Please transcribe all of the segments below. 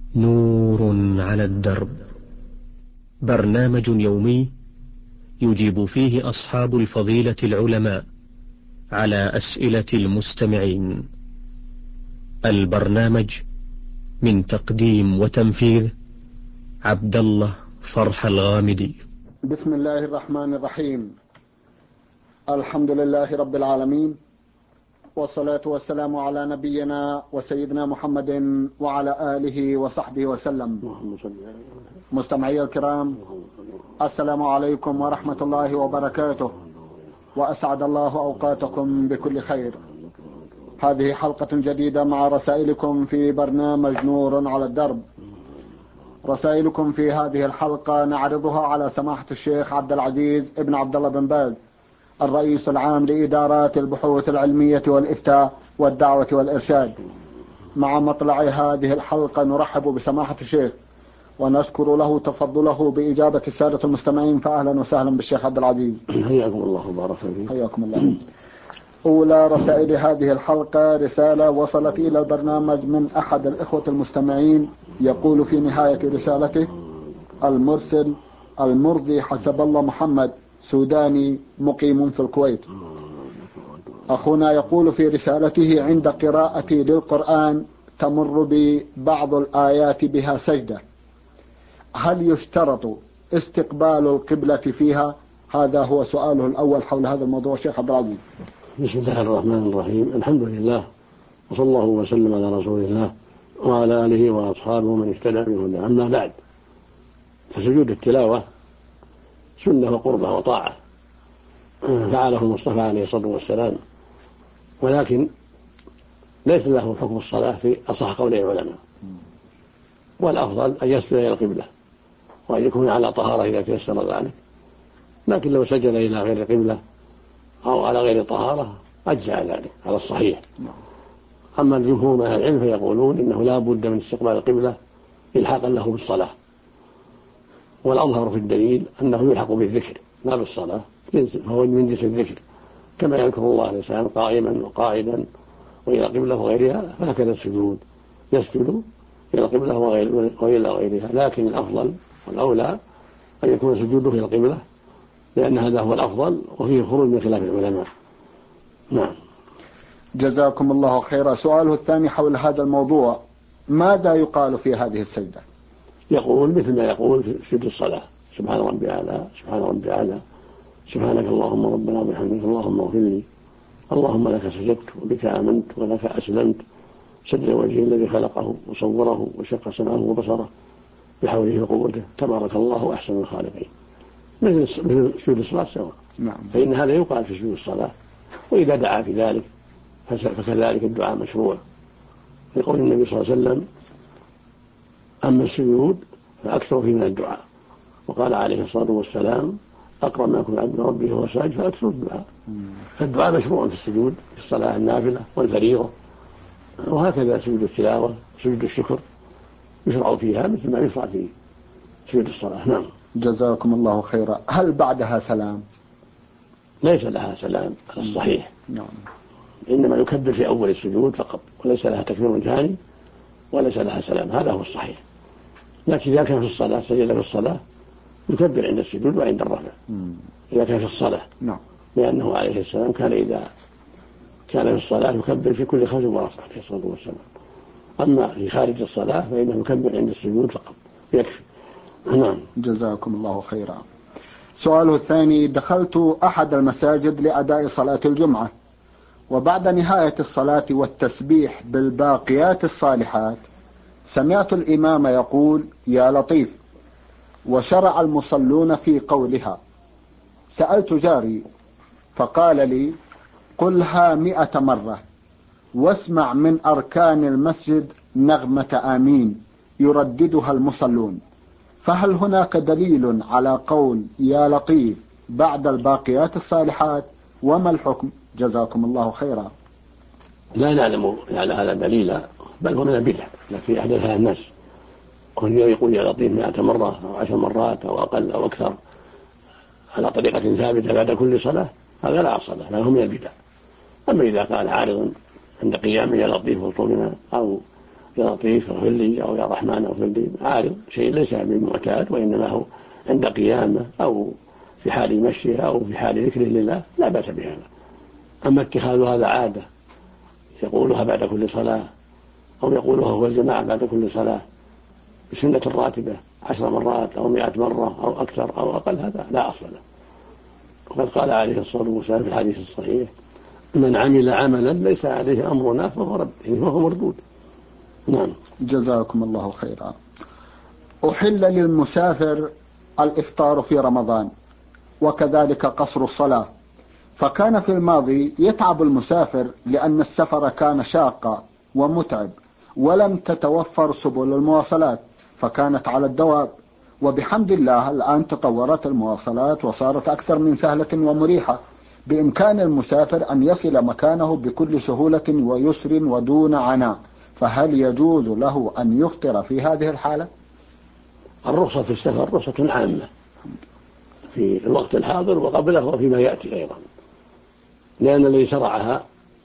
نور على الدرب، برنامج يومي يجيب فيه أصحاب الفضيلة العلماء على أسئلة المستمعين. البرنامج من تقديم وتنفيذ عبد الله فرح الغامدي. بسم الله الرحمن الرحيم. الحمد لله رب العالمين، والصلاة والسلام على نبينا وسيدنا محمد وعلى آله وصحبه وسلم. مستمعي الكرام، السلام عليكم ورحمة الله وبركاته، وأسعد الله أوقاتكم بكل خير. هذه حلقة جديدة مع رسائلكم في برنامج نور على الدرب. رسائلكم في هذه الحلقة نعرضها على سماحة الشيخ عبد العزيز ابن عبد الله بن باز، الرئيس العام لإدارات البحوث العلمية والإفتاء والدعوة والإرشاد. مع مطلع هذه الحلقة نرحب بسماحة الشيخ ونشكر له تفضله بإجابة السادة المستمعين، فأهلا وسهلا بالشيخ عبد العزيز. حياكم الله وبارك فيكم. حياكم الله. أولى رسائل هذه الحلقة رسالة وصلت إلى البرنامج من أحد الإخوة المستمعين، يقول في نهاية رسالته: المرسل المرضي حسب الله محمد، سوداني مقيم في الكويت. أخونا يقول في رسالته: عند قراءتي للقرآن تمر ببعض الآيات بها سجدة، هل يشترط استقبال القبلة فيها؟ هذا هو سؤاله الأول حول هذا الموضوع شيخ عبد العزيز. بسم الله الرحمن الرحيم، الحمد لله، وصلى الله وسلم على رسول الله وعلى آله وأصحابه من اهتدى بهداه. أما بعد، فسجود التلاوة سنة وقربة وطاعة فعله المصطفى عليه الصلاة والسلام، ولكن ليس له حكم الصلاة في أصح قول العلماء، والأفضل أن يسجد إلى القبلة وأن يكون على طهارة إذا تيسر ذلك. لكن لو سجد إلى غير القبلة أو على غير طهارة أجزع ذلك على الصحيح. أما الجمهور من أهل العلم فيقولون إنه لا بد من استقبال القبلة إلحاقا له بالصلاة، والأظهر في الدليل أنه يلحق بالذكر لا بالصلاة، فهو من جنس الذكر، كما يذكر الله الإنسان قائما وقاعدا وإلى القبلة وغيرها، فهكذا السجود يسجد إلى القبلة وإلى غيرها. لكن الأفضل والأولى أن يكون سجوده إلى القبلة، لأن هذا هو الأفضل، وفيه خروج من خلاف العلماء. نعم. جزاكم الله خيرا. سؤاله الثاني حول هذا الموضوع: ماذا يقال في هذه السجدة؟ يقول مثل ما يقول في سجود الصلاة: سبحان ربي أعلى، سبحان ربي أعلى، سبحانك اللهم ربنا وبحمدك اللهم اغفر لي، اللهم لك سجدت وبك آمنت ولك أسلمت، سجد وجهي الذي خلقه وصوره وشق سمعه وبصره بحوله وقوته، تبارك الله أحسن الخالقين. مثل سجود الصلاة سواء. نعم. فإن هذا يقال في سجود الصلاة، وإذا دعا في ذلك فكذلك الدعاء مشروع، يقول النبي صلى الله عليه وسلم: أما السجود فأكثر فيه من الدعاء، وقال عليه الصلاة والسلام: أقرب ما يكون عبد ربه وهو ساجد فأكثر الدعاء. فالدعاء مشروع في السجود، في الصلاة النافلة والفريضة، وهكذا سجود التلاوة سجود الشكر يشرع فيها مثل ما يشرع في سجود الصلاة. نعم. جزاكم الله خيرا. هل بعدها سلام؟ ليس لها سلام على الصحيح. نعم. إنما يكبر في أول السجود فقط، وليس لها تكبير ثاني وليس لها سلام، هذا هو الصحيح. لكن إذا كان في الصلاة سجد في الصلاة يكبر عند السجود وعند الرفع، إذا كان في الصلاة. نعم. لأنه عليه السلام كان إذا كان في الصلاة يكبر في كل خفض ورفع عليه الصلاة والسلام. أما في خارج الصلاة فإنه يكبر عند السجود فقط يكفي. نعم. جزاكم الله خيرا. سؤاله الثاني: دخلت أحد المساجد لأداء صلاة الجمعة، وبعد نهاية الصلاة والتسبيح بالباقيات الصالحات سمعت الإمام يقول: يا لطيف، وشرع المصلون في قولها. سألت جاري فقال لي: قلها 100 مرة، واسمع من أركان المسجد نغمة آمين يرددها المصلون، فهل هناك دليل على قول يا لطيف بعد الباقيات الصالحات؟ وما الحكم؟ جزاكم الله خيرا. لا نعلم على هذا دليلا، بل هو من البدع التي أحدثها الناس، وأن يقول يا لطيف 100 مرة أو 10 مرات أو أقل أو أكثر على طريقة ثابتة بعد كل صلاة، هذا لا أصل له، هو من البدع. أما إذا قال عارض عند قيامه يا لطيف وصولنا، أو يا لطيف اغفر لي أو يا رحمن اغفر لي، عارض شيء ليس بالمعتاد، وإنما هو عند قيامه أو في حال مشيه أو في حال ذكره لله لا بأس بهذا. أما اتخاذ هذا عادة يقولها بعد كل صلاة أو يقولها هو الجماعة بعد كل صلاة بسنة راتبة 10 مرات أو 100 مرة أو أكثر أو أقل، هذا لا أصل له. وقد قال عليه الصلاة والسلام في الحديث الصحيح: من عمل عملا ليس عليه أمرنا فهو رد، يعني فهو مردود. نعم. جزاكم الله خيرا. أحل للمسافر الإفطار في رمضان وكذلك قصر الصلاة، فكان في الماضي يتعب المسافر لأن السفر كان شاقا ومتعب ولم تتوفر سبل المواصلات فكانت على الدواب، وبحمد الله الآن تطورت المواصلات وصارت أكثر من سهلة ومريحة، بإمكان المسافر أن يصل مكانه بكل سهولة ويسر ودون عناء، فهل يجوز له أن يفطر في هذه الحالة؟ الرخصة في السفر رخصة عامة في الوقت الحاضر وقبله وفيما يأتي أيضا، لأن الذي شرعها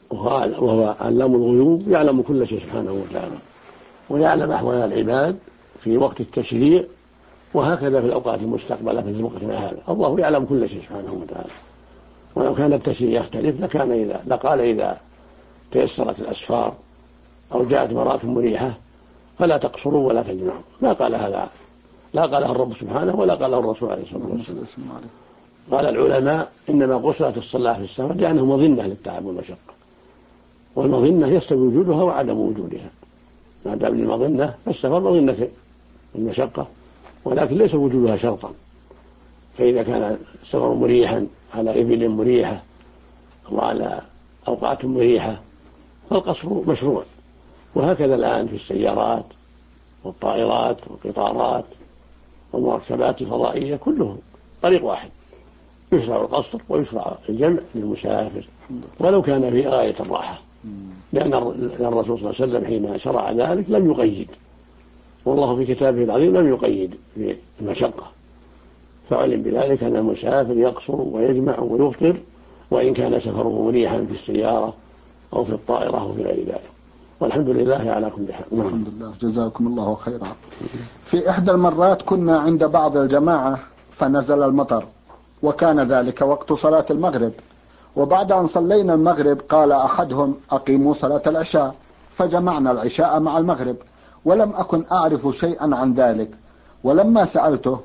وهو علام الغيوب يعلم كل شيء سبحانه وتعالى، ويعلم أحوال العباد في وقت التشريع وهكذا في الأوقات المستقبلة في وقتنا هذا. الله يعلم كل شيء سبحانه وتعالى، ولو كان التشريع يختلف لقال إذا تيسرت الأسفار أو جاءت مراكب مريحة فلا تقصروا ولا تجمعوا، لا قال هذا، لا قاله الرب سبحانه ولا قاله الرسول عليه الصلاة والسلام. قال العلماء: إنما قصرت الصلاة في السفر لأنه مظنة للتعب والمشقة، والمظنة يستوي وجودها وعدم وجودها، ما دام المظنة فالسفر مظنة المشقة ولكن ليس وجودها شرطا، فإذا كان السفر مريحا على إبل مريحة وعلى أوقات مريحة فالقصر مشروع. وهكذا الآن في السيارات والطائرات والقطارات والمركبات الفضائية كلهم طريق واحد، يشرع القصر ويشرع الجمع للمسافر ولو كان في غاية الراحة، لأن الرسول صلى الله عليه وسلم حين شرع ذلك لم يقيد، والله في كتابه العظيم لم يقيد بالمشقة، فعلم بذلك أن المسافر يقصر ويجمع ويفطر وإن كان سفره مريحا في السيارة أو في الطائرة أو في غير ذلك، والحمد لله على كل حال. الحمد لله. جزاكم الله خيرا. في إحدى المرات كنا عند بعض الجماعة فنزل المطر، وكان ذلك وقت صلاة المغرب، وبعد أن صلينا المغرب قال أحدهم: أقيموا صلاة العشاء، فجمعنا العشاء مع المغرب، ولم أكن أعرف شيئا عن ذلك، ولما سألته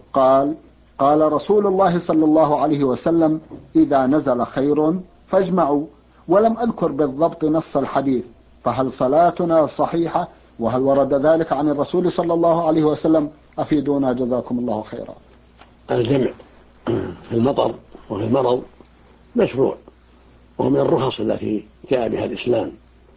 قال رسول الله صلى الله عليه وسلم: إذا نزل خير فاجمعوا، ولم أذكر بالضبط نص الحديث، فهل صلاتنا صحيحة؟ وهل ورد ذلك عن الرسول صلى الله عليه وسلم؟ أفيدونا جزاكم الله خيرا. الجمع في المطر وفي المرض مشروع، وهو من الرخص التي جاء بها الإسلام.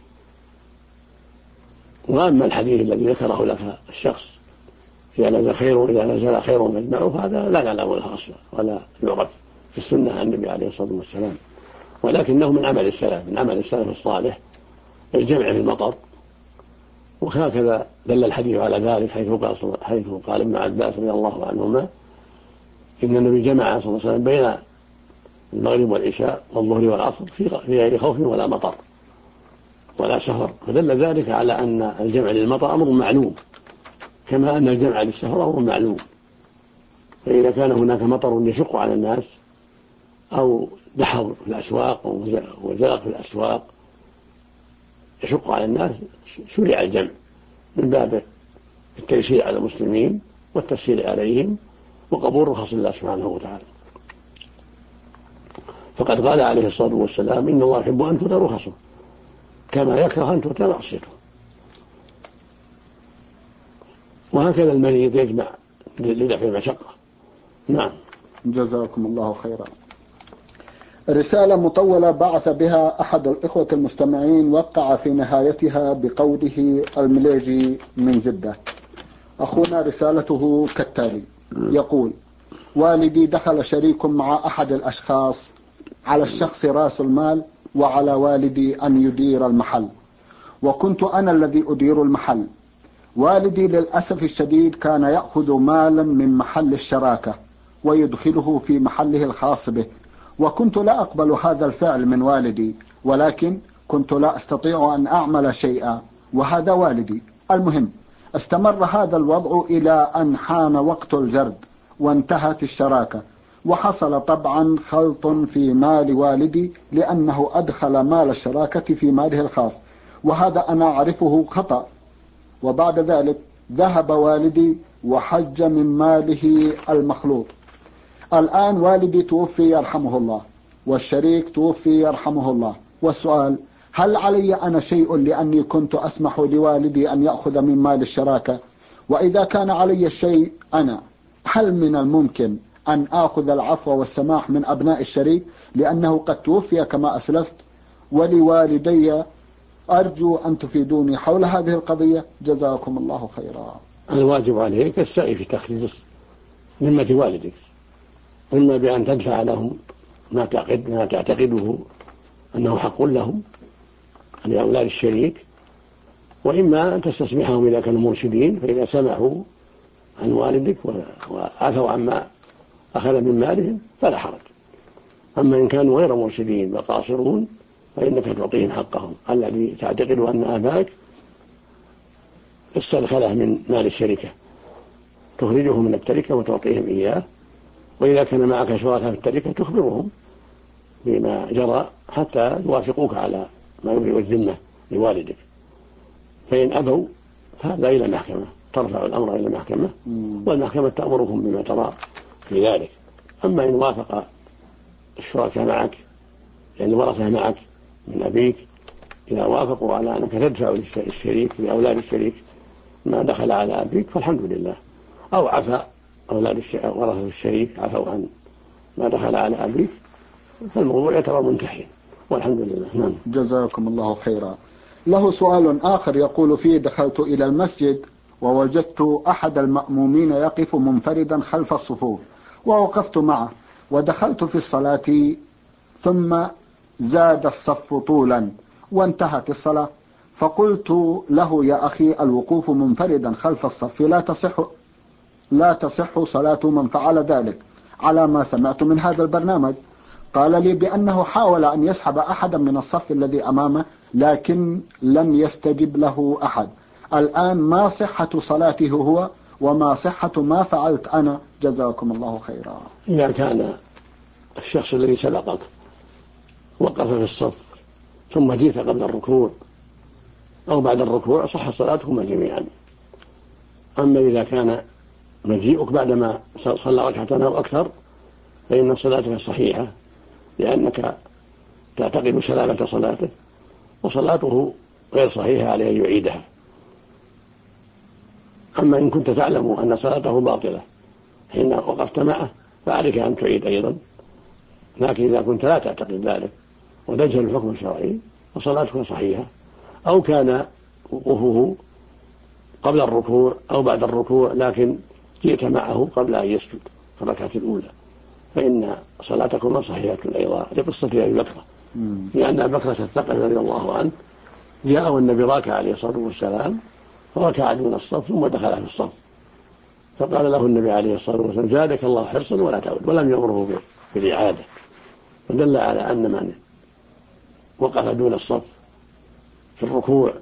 وأما الحديث الذي ذكره لك الشخص: إذا نزل خير فاجمعوا، فهذا لا نعلم له أصلا ولا يعرف في السنة عن النبي عليه الصلاة والسلام، ولكنه من عمل السلف الصالح الجمع في المطر. وهكذا دل الحديث على ذلك حيث قال ابن عباس رضي الله عنهما: إن النبي جمع صلى الله عليه وسلم بين المغرب والعشاء والظهر والعصر في غير خوف ولا مطر ولا سفر، فدل ذلك على أن الجمع للمطر أمر معلوم كما أن الجمع للسفر أمر معلوم. فإذا كان هناك مطر يشق على الناس أو دحض في الأسواق أو وزلق في الأسواق يشق على الناس شرع الجمع من باب التيسير على المسلمين والتسهيل عليهم وقبول رخص الله سبحانه وتعالى. فقد قال عليه الصلاة والسلام: إن الله يحب أن تؤتى رخصه كما يكره أن تؤتى معصيته. وهكذا المريض يجمع لدفع المشقة. نعم. جزاكم الله خيرا. رسالة مطولة بعث بها أحد الإخوة المستمعين، وقع في نهايتها بقوله المليجي من جدة. أخونا رسالته كالتالي: يقول: والدي دخل شريك مع أحد الأشخاص، على الشخص رأس المال وعلى والدي أن يدير المحل، وكنت أنا الذي أدير المحل. والدي للأسف الشديد كان يأخذ مالا من محل الشراكة ويدخله في محله الخاص به، وكنت لا أقبل هذا الفعل من والدي، ولكن كنت لا أستطيع أن أعمل شيئا، وهذا والدي، المهم استمر هذا الوضع إلى أن حان وقت الجرد وانتهت الشراكة، وحصل طبعا خلط في مال والدي لأنه أدخل مال الشراكة في ماله الخاص، وهذا أنا أعرفه خطأ. وبعد ذلك ذهب والدي وحج من ماله المخلوط. الآن والدي توفي يرحمه الله، والشريك توفي يرحمه الله، والسؤال: هل علي أنا شيء لأني كنت أسمح لوالدي أن يأخذ من مال الشراكة؟ وإذا كان علي الشيء أنا، هل من الممكن أن آخذ العفو والسماح من أبناء الشريك لأنه قد توفي كما أسلفت؟ ولوالدي أرجو أن تفيدوني حول هذه القضية، جزاكم الله خيرا. الواجب عليك السعي في تخليص ذمة والدك، إما بأن تدفع لهم ما تعتقده أنه حق لهم لأولاد الشريك، وإما أن تستسمحهم إذا كانوا مرشدين، فإذا سمحوا عن والدك وعفوا عما أخذ من مالهم فلا حرج. أما إن كانوا غير مرشدين وقاصرون فإنك تعطيهم حقهم الذي تعتقد أن آباك استدخله من مال الشركة، تخرجه من التركة وتعطيهم إياه. وإذا كان معك شركاء في التركة تخبرهم بما جرى حتى يوافقوك على ما يبرئ الذمة لوالدك. فإن أبوا فهذا إلى المحكمة، ترفع الأمر إلى المحكمة والمحكمة تأمركم بما ترى في ذلك. أما إن وافق الشركاء معك، يعني الورثة معك من أبيك، إذا وافقوا على أنك تدفع للشريك لأولاد الشريك ما دخل على أبيك فالحمد لله، أو عفى أولاد ورثة الشريك عفوا عن ما دخل على أبيك، فالموضوع يعتبر منتهي والحمد لله. نعم. جزاكم الله خيرا. له سؤال آخر يقول فيه: دخلت إلى المسجد ووجدت أحد المأمومين يقف منفردا خلف الصفوف، ووقفت معه ودخلت في الصلاة، ثم زاد الصف طولا وانتهت الصلاة، فقلت له: يا أخي، الوقوف منفردا خلف الصف لا تصح صلاة من فعل ذلك على ما سمعت من هذا البرنامج. قال لي بأنه حاول أن يسحب أحدا من الصف الذي أمامه لكن لم يستجب له أحد. الآن ما صحة صلاته هو وما صحة ما فعلت أنا؟ جزاكم الله خيرا. إذا كان الشخص الذي سبقك وقف في الصف ثم جئت قبل الركوع أو بعد الركوع صح صلاتكما جميعا. أما إذا كان مجيئك بعدما صلى ركعتين أو أكثر فإن صلاتك صحيحة، لأنك تعتقد سلامة صلاته، وصلاته غير صحيحة عليه أن يعيدها. أما إن كنت تعلم أن صلاته باطلة حين وقفت معه فعليك أن تعيد أيضا، لكن إذا كنت لا تعتقد ذلك وتجهل الحكم الشرعي فصلاتك صحيحة. أو كان وقوفه قبل الركوع أو بعد الركوع لكن جئت معه قبل أن يسجد في الركعة الأولى فإن صلاتكما صحيحة أيضا، لقصة أبي بكر، لأن أبي بكر الثقفي رضي الله عنه جاءه النبي راكع عليه الصلاة والسلام فركع دون الصف ثم دخل في الصف، فقال له النبي عليه الصلاة والسلام: زادك الله حرصا ولا تعود، ولم يأمره بالإعادة. فدل على أن من وقف دون الصف في الركوع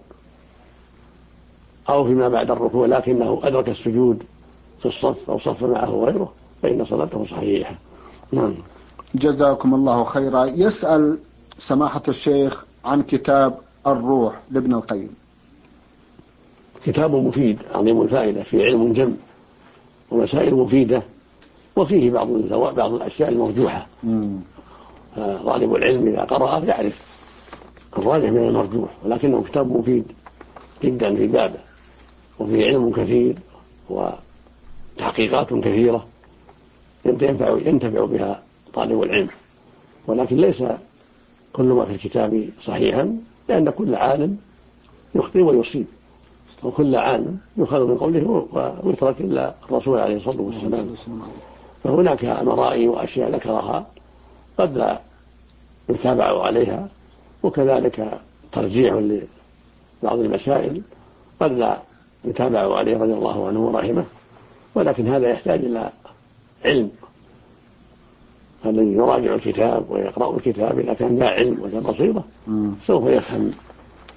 أو فيما بعد الركوع لكنه أدرك السجود في الصف أو صف معه غيره فإن صلاته صحيحة. نعم. جزاكم الله خيرا. يسأل سماحة الشيخ عن كتاب الروح لابن القيم. كتاب مفيد عظيم الفائدة، فيه علم جم ومسائل مفيدة، وفيه بعض الأشياء المرجوحة. طالب العلم إذا قرأ يعرف الراجح من المرجوح، ولكنه كتاب مفيد جدا في بابه، وفيه علم كثير وتحقيقات كثيرة ينتفع بها طالب العلم. ولكن ليس كل ما في الكتاب صحيحا، لأن كل عالم يخطئ ويصيب، وكل عالم يؤخذ من قوله ويترك إلا الرسول عليه الصلاة والسلام. فهناك مرائي وأشياء ذكرها قد لا يتابع عليها، وكذلك ترجيع لبعض المسائل قد لا يتابع عليه رضي الله عنه ورحمه. ولكن هذا يحتاج إلى علم، الذي يراجع الكتاب ويقرأ الكتاب إذا كان لا علم ولا بصيرة سوف يفهم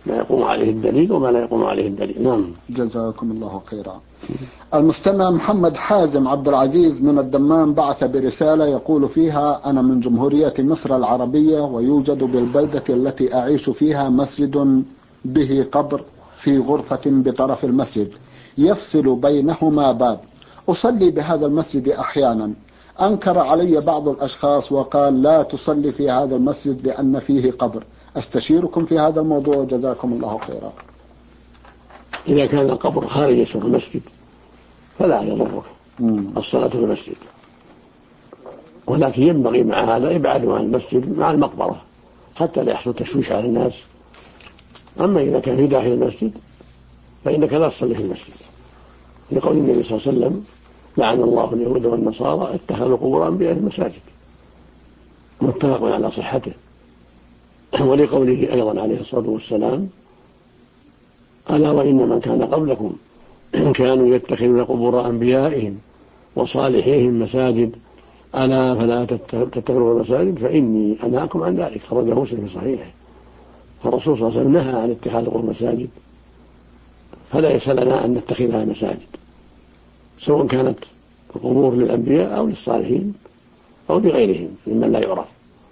ما يقوم عليه الدليل وما لا يقوم عليه الدليل. نعم. جزاكم الله خيرا. المستمع محمد حازم عبد العزيز من الدمام بعث برسالة يقول فيها: أنا من جمهورية مصر العربية، ويوجد بالبلدة التي أعيش فيها مسجد به قبر في غرفة بطرف المسجد يفصل بينهما باب. أصلي بهذا المسجد أحيانا. أنكر علي بعض الأشخاص وقال لا تصلي في هذا المسجد لأن فيه قبر. أستشيركم في هذا الموضوع جزاكم الله خيرا. إذا كان القبر خارج يسر المسجد فلا يضرك الصلاة في المسجد، ولكن ينبغي مع هذا إبعاد عن المسجد مع المقبرة حتى لا يحصل تشويش على الناس. أما إذا كان في داخل المسجد فإنك لا تصلي في المسجد، لقول النبي صلى الله عليه وسلم: لعن الله اليهود والنصارى اتخذوا قبور أنبيائهم مساجد، متفق على صحته. ولقوله أيضا عليه الصلاة والسلام: ألا وإن من كان قبلكم كانوا يتخذون قبور أنبيائهم وصالحيهم مساجد، ألا فلا تتخذوا المساجد فإني أنهاكم عن ذلك. خرجه مسلم في صحيحه. فالرسول صلى الله عليه وسلم نهى عن اتخاذ قبور مساجد، فلا يسألنا أن نتخذها مساجد، سواء كانت القبور للأنبياء أو للصالحين أو لغيرهم ممن لا يعرف.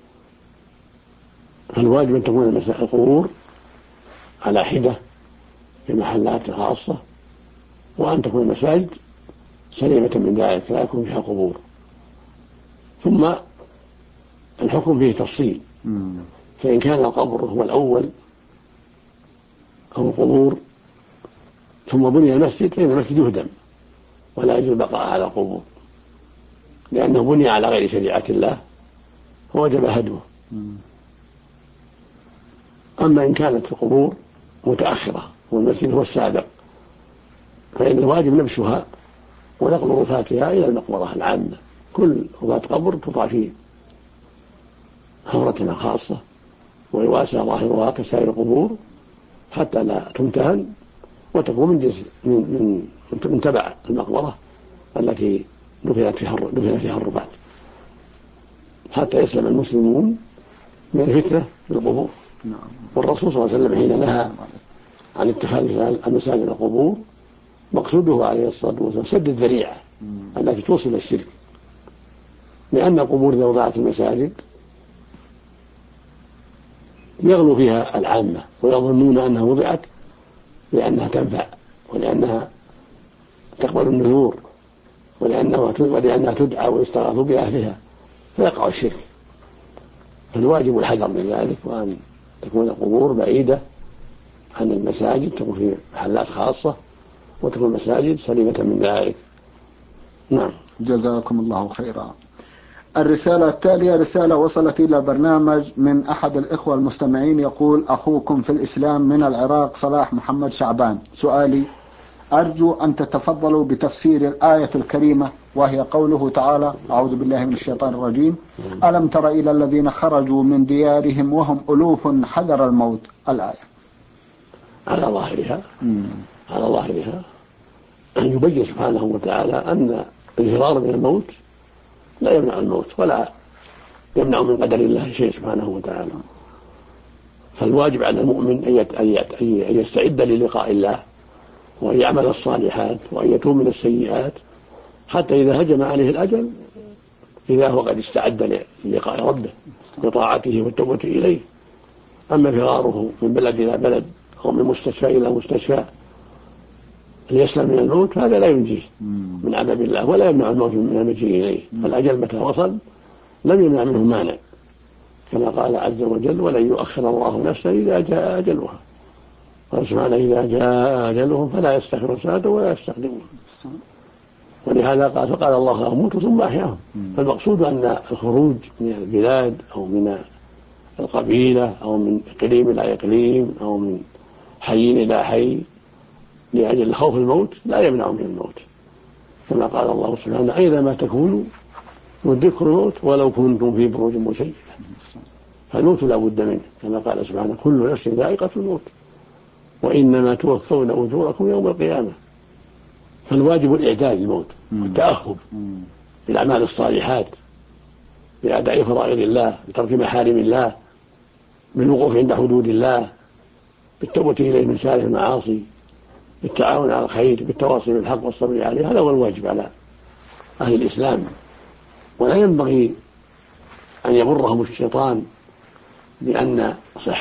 فالواجب أن تكون القبور على حدة في محلات خاصة، وأن تكون المساجد سليمة من ذلك لا يكون فيها قبور. ثم الحكم فيه تفصيل، فإن كان القبر هو الأول أو القبور ثم بني المسجد فإن المسجد يهدم ولا يجوز البقاء على القبور، لأنه بني على غير شريعة الله فوجب هدمه. أما إن كانت القبور متأخرة والمسجد هو السابق فإن الواجب نبشها ونقل رفاتها إلى المقبرة العامة. كل رفاة قبر تضع في حفرة خاصة ويواسى ظاهرها كسائر القبور حتى لا تمتهن وتكون من جنس من تبع المقبرة التي دفنت فيها الرفاة، حتى يسلم المسلمون من الفتنة في القبور. والرسول صلى الله عليه وسلم حين نهى عن اتخاذ المساجد القبور مقصوده عليه الصلاة والسلام سد الذريعة التي توصل الشرك، لأن القبور إذا وضعت المساجد يغلو فيها العامة ويظنون أنها وضعت لأنها تنفع ولأنها تقبل النذور ولأنها تدعى ويستغاث بأهلها فيقع الشرك. فالواجب الحذر من ذلك، وأن تكون القبور بعيدة عن المساجد، تكون في محلات خاصة وتكون المساجد سليمة من ذلك. نعم. جزاكم الله خيرا. الرسالة التالية رسالة وصلت إلى البرنامج من أحد الإخوة المستمعين يقول: أخوكم في الإسلام من العراق صلاح محمد شعبان. سؤالي: أرجو أن تتفضلوا بتفسير الآية الكريمة وهي قوله تعالى: أعوذ بالله من الشيطان الرجيم: ألم تر إلى الذين خرجوا من ديارهم وهم ألوف حذر الموت. الآية. على ظاهرها أن يبين سبحانه وتعالى أن الفرار من الموت لا يمنع الموت ولا يمنع من قدر الله شيء سبحانه وتعالى. فالواجب على المؤمن أن يستعد للقاء الله وأن يعمل الصالحات وأن يتوب من السيئات حتى إذا هجم عليه الأجل إذا هو قد استعد للقاء ربه بطاعته والتوبة إليه. أما فراره من بلد إلى بلد أو من مستشفى إلى مستشفى ليسلم من الموت هذا لا ينجيه من عذاب الله ولا يمنع الموت من المجيء إليه. فالأجل متى وصل لم يمنع منه مانع، كما قال عز وجل: ولن يؤخر الله نفسا إذا جاء أجلها. قال سبحانه: إذا جاء أجلهم فلا يستأخرون ساعة ولا يستقدمون. ولهذا فقال الله: أموت ثم أحياهم. فالمقصود أن الخروج من البلاد أو من القبيلة أو من إقليم إلى إقليم أو من حي إلى حي لأجل خوف الموت لا يمنع من الموت، كما قال الله سبحانه: أينما تكونوا يدرككم الموت ولو كنتم في بروج مشيدة. فالموت لا بد منه، كما قال سبحانه: كل نفس ذائقة الموت وإنما توفون أجوركم يوم القيامة. فالواجب الإعداد للموت والتأهب بالأعمال الصالحات بأداء فرائض الله بترك محارم الله بالوقوف عند حدود الله بالتوبة إليه من سالف المعاصي، بالتعاون على الخير، بالتواصي بالحق والصبر عليه. هذا هو الواجب على أهل الإسلام. ولا ينبغي أن يغرهم الشيطان بأن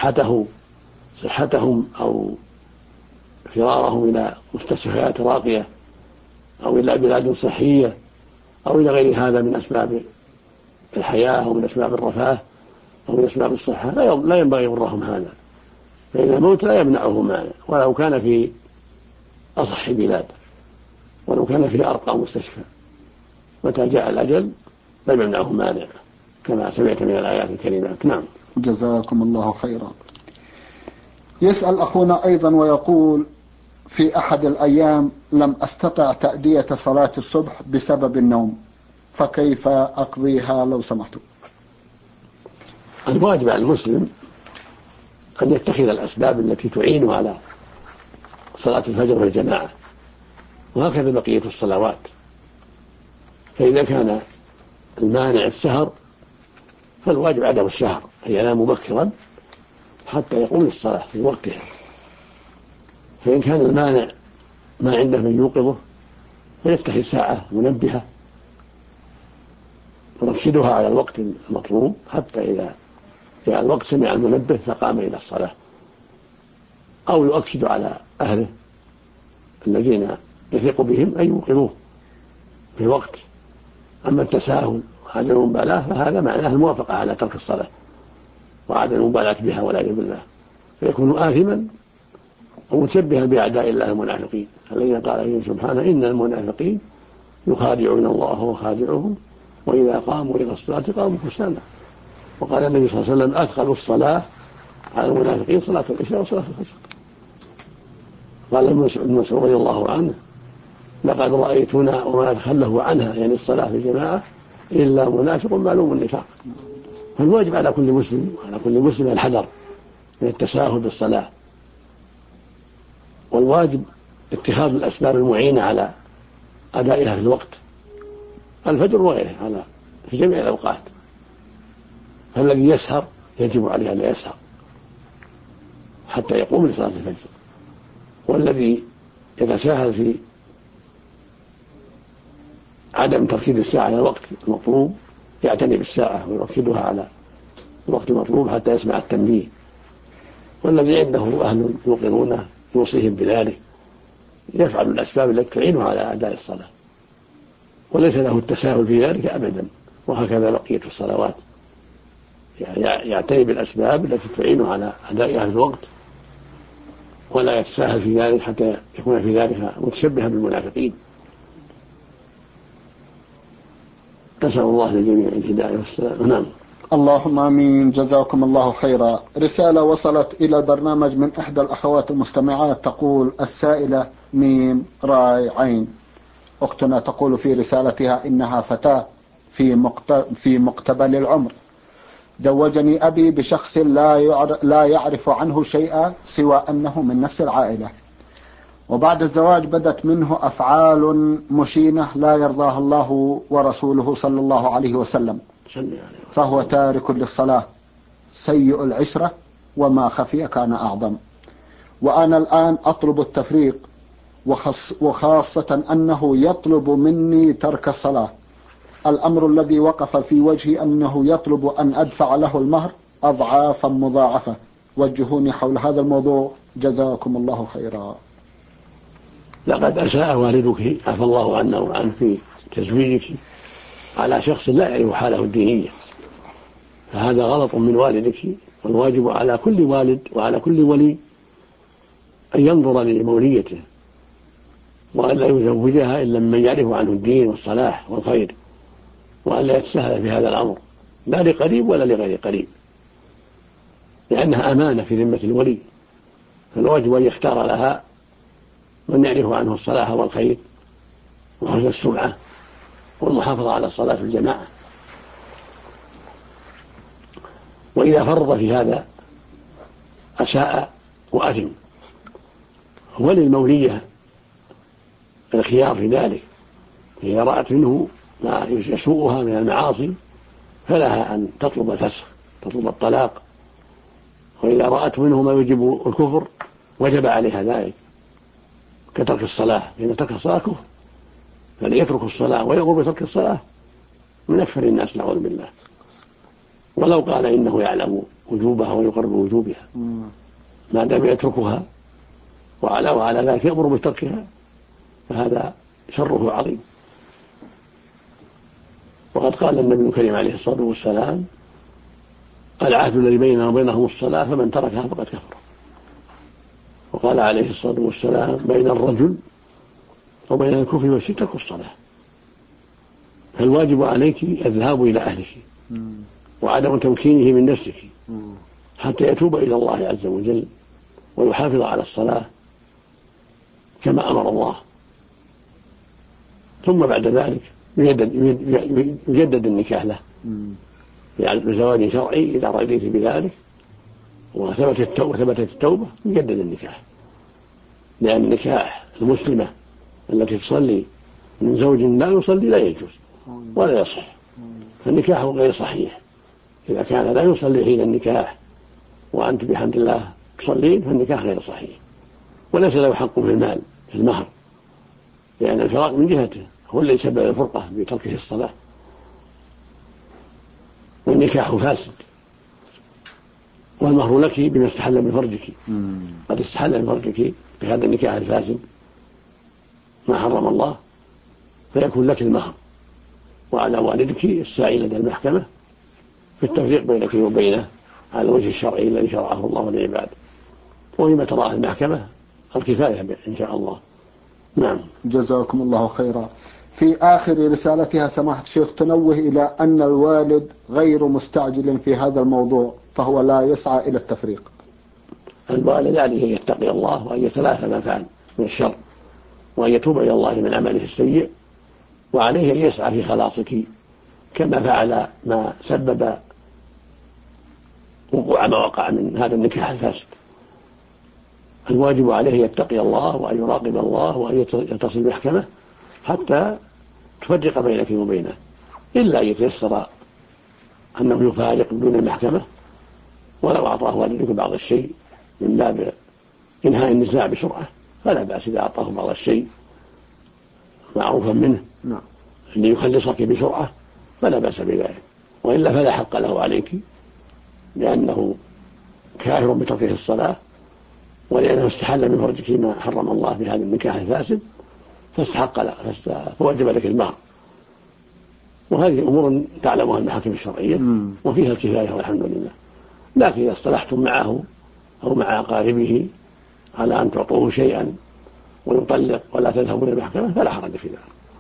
صحتهم أو فرارهم إلى مستشفيات راقية أو إلى بلاد صحية أو إلى غير هذا من أسباب الحياة أو من أسباب الرفاه أو من أسباب الصحة، لا ينبغي يغرهم هذا، فإن الموت لا يمنعه مانع، ولو كان في أصح بلاد، ولو كان في أرقى مستشفى، متى جاء الأجل لم يمنعه مانع، كما سمعت من الآيات الكريمات. نعم. جزاكم الله خيرا. يسأل أخونا أيضا ويقول: في أحد الأيام لم أستطع تأدية صلاة الصبح بسبب النوم، فكيف أقضيها لو سمحتم؟ الواجب على المسلم أن يتخذ الأسباب التي تعين على صلاة الفجر والجماعة، وهكذا بقية الصلوات. فإذا كان المانع السهر فالواجب عدم السهر، أن ينام مبكرا حتى يقوم للصلاة في وقتها. فإن كان المانع ما عنده من يوقظه فيفتح ساعة منبهة يرشدها على الوقت المطلوب، حتى إذا جاء الوقت سمع المنبه فقام إلى الصلاة، أو يؤكد على أهله الذين يثق بهم أن يوقظوه في الوقت. أما التساهل وعدم المبالاة فهذا معناه الموافقة على ترك الصلاة وعدم المبالاة بها والعياذ بالله، فيكون آثما ومتشبها بأعداء الله المنافقين الذين قال فيهم سبحانه: إن المنافقين يخادعون الله وخادعهم وإذا قاموا إلى الصلاة قاموا كسالى. وقال النبي صلى الله عليه وسلم: أثقل الصلاة على المنافقين صلاة العشاء وصلاة الفجر. قال ابن مسعود رضي الله عنه: لقد رأيتنا وما تخلفوا عنها، يعني الصلاة في جماعة، إلا منافق معلوم النفاق. فالواجب على كل مسلم وعلى كل مسلم الحذر من التساهل بالصلاة، والواجب اتخاذ الأسباب المعينة على أدائها في الوقت، الفجر وغيره في جميع الأوقات. فالذي يسهر يجب عليه أن يسهر حتى يقوم لصلاة الفجر، والذي يتساهل في عدم تركيز الساعة على الوقت المطلوب يعتني بالساعة ويركزها على الوقت المطلوب حتى يسمع التنبيه. والذي عنده أهل يوقظونه يوصيهم بذلك، يفعل الأسباب التي تعينه على أداء الصلاة، وليس له التساهل في ذلك أبدا. وهكذا بقية الصلوات، يعتني بالأسباب التي تعينه على أدائها في الوقت، ولا يتساهل في ذلك حتى يكون في ذلك متشبها بالمنافقين. نسأل الله للجميع الهداية والسلام. نعم. اللهم آمين. جزاكم الله خيرا. رسالة وصلت إلى البرنامج من إحدى الأخوات المستمعات تقول السائلة ميم راي عين. أختنا تقول في رسالتها: إنها فتاة في مقتبل العمر، زوجني أبي بشخص لا يعرف عنه شيئا سوى أنه من نفس العائلة، وبعد الزواج بدت منه أفعال مشينة لا يرضاها الله ورسوله صلى الله عليه وسلم، فهو تارك للصلاة، سيء العشرة، وما خفي كان أعظم. وأنا الآن أطلب التفريق، وخاصة أنه يطلب مني ترك الصلاة. الأمر الذي وقف في وجهي أنه يطلب أن أدفع له المهر أضعافا مضاعفة. وجهوني حول هذا الموضوع، جزاكم الله خيرا. لقد أساء والدك عفى الله عنه وعنه في تزويجك على شخص لا يعرف حاله الدينية، فهذا غلط من والدك. والواجب على كل والد وعلى كل ولي أن ينظر لموليته، وأن لا يزوجها إلا من يعرف عنه الدين والصلاح والخير، وأن لا يتساهل في هذا الأمر، لا لقريب ولا لغير قريب، لأنها أمانة في ذمة الولي. فالواجب أن يختار لها من يعرف عنه الصلاح والخير وحسن السمعة والمحافظة على الصلاة في الجماعة. وإذا فرط في هذا أساء وأثم. وللمولية الخيار في ذلك، إذا رأت منه ما يسوءها من المعاصي فلها أن تطلب الفسخ، تطلب الطلاق. وإذا رأت منه ما يجب الكفر وجب عليها ذلك كترك الصلاة، لأن ترك الصلاة كفر، فليترك الصلاة ويقوم بترك الصلاة من أكثر الناس نعوذ بالله، ولو قال إنه يعلم وجوبها ويقر بوجوبها ما دام يتركها وعلى ذلك يأمر بتركها فهذا شره عظيم. وقد قال النبي الكريم عليه الصلاة والسلام: العهد الذي بيننا وبينهم الصلاة فمن تركها فقد كفر. وقال عليه الصلاة والسلام: بين الرجل وبين الكفر والشرك ترك الصلاة. فالواجب عليك الذهاب إلى أهلك وعدم تمكينه من نفسك حتى يتوب إلى الله عز وجل ويحافظ على الصلاة كما أمر الله، ثم بعد ذلك يجدد النكاح له يعني بزواج شرعي إذا رضيت بذلك وثبتت التوبة يجدد النكاح، لأن نكاح المسلمة التي تصلي من زوج لا يصلي لا يجوز ولا يصح، فالنكاح غير صحيح. إذا كان لا يصلي حين النكاح وأنت بحمد الله تصلين فالنكاح غير صحيح، وليس له حق في المال في المهر، لأن الفراق من جهته هو الذي سبب الفرقة بتركه الصلاة، والنكاح فاسد، والمهر لك بما استحل من فرجك، قد استحل من فرجك بهذا النكاح الفاسد ما حرم الله، فيكون لك المهر، وعلى والدك السعي لدى المحكمة في التفريق بينك وبينه على الوجه الشرعي الذي شرعه الله للعباد، وفيما تراه المحكمة الكفاية إن شاء الله. نعم. جزاكم الله خيرا. في آخر رسالتها سماحة الشيخ تنوه إلى أن الوالد غير مستعجل في هذا الموضوع، فهو لا يسعى إلى التفريق. الوالد عليه أن يتقي الله وأن يتلافى ما فعل من الشر وأن يتوب إلى الله من عمله السيء، وعليه أن يسعى في خلاصك كما فعل ما سبب وقوع ما وقع من هذا النكاح الفاسد. الواجب عليه يتقي الله وأن يراقب الله وأن يتصل بمحكمة حتى تفرق بينك وبينه، إلا يتيسر أنه يفارق بدون المحكمة، ولو أعطاه والدك بعض الشيء من باب إنهاء النزاع بسرعة فلا بأس إذا أعطاه بعض الشيء معروفا منه ليخلصك بسرعة فلا بأس بذلك، وإلا فلا حق له عليك، لأنه كافر بتركه الصلاة، ولأنه استحل من فرجك ما حرم الله في هذا النكاح الفاسد فاستحق له فوجب لك المهر. وهذه أمور تعلمها المحاكم الشرعية وفيها الكفاية والحمد لله. لكن إذا اصطلحتم معه أو مع أقاربه على أن تعطوه شيئا ويطلق ولا تذهبوا إلى المحكمة فلا حرج في ذلك.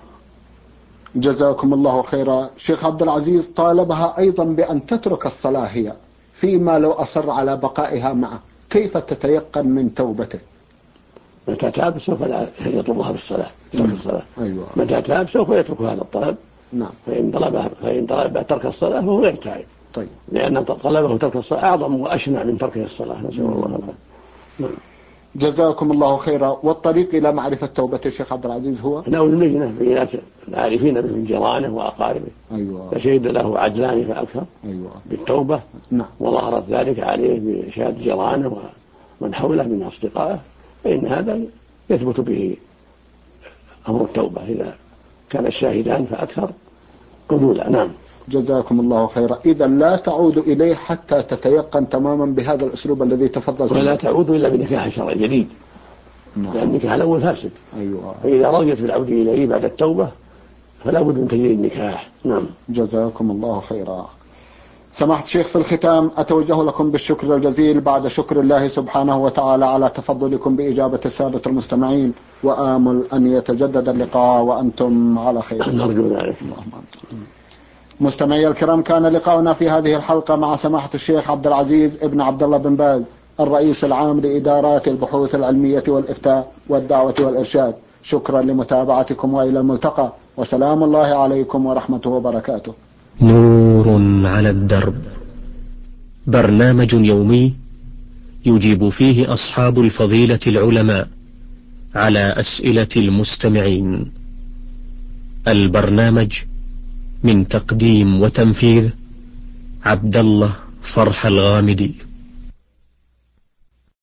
جزاكم الله خيرا. شيخ عبد العزيز طالبها أيضا بأن تترك الصلاة هي فيما لو أصر على بقائها معه، كيف تتيقن من توبته؟ متى تاب سوف لا يطلبها بالصلاة ترك الصلاة. أيوة. متى تاب سوف يترك هذا الطلب. نعم. فإن طلب ترك الصلاة فهو غير تائب. طيب. لأن طلبه ترك الصلاة أعظم وأشنع من ترك الصلاة. نسأل الله العافية. نعم. جزاكم الله خيرا. والطريق إلى معرفة توبة الشيخ عبد العزيز هو؟ نأخذ بينات العارفين من جيرانه وأقاربه. أيوة. فشهد له عجلان فأكثر. أيوة. بالتوبة. نعم. وظهرت ذلك عليه بشهادة جيرانه ومن حوله من أصدقائه، فإن هذا يثبت به أمر التوبة إذا كان الشاهدان فأكثر قبولا. نعم. جزاكم الله خيرا. إذا لا تعود إليه حتى تتيقن تماما بهذا الأسلوب الذي تفضلت ولا تعود إلا بنكاح شرعي جديد. نعم. لأن النكاح الأول فاسد. أيوة. فإذا رضيت بالعودة إليه بعد التوبة فلا بد من تجديد النكاح. نعم. جزاكم الله خيرا. سماحة الشيخ في الختام أتوجه لكم بالشكر الجزيل بعد شكر الله سبحانه وتعالى على تفضلكم بإجابة السادة المستمعين، وآمل أن يتجدد اللقاء وأنتم على خير. نرجو ذلك. مستمعي الكرام، كان لقاؤنا في هذه الحلقة مع سماحة الشيخ عبد العزيز ابن عبد الله بن باز، الرئيس العام لإدارات البحوث العلمية والإفتاء والدعوة والإرشاد. شكرا لمتابعتكم وإلى الملتقى، وسلام الله عليكم ورحمته وبركاته. نور على الدرب، برنامج يومي يجيب فيه أصحاب الفضيلة العلماء على أسئلة المستمعين. البرنامج من تقديم وتنفيذ عبد الله فرح الغامدي.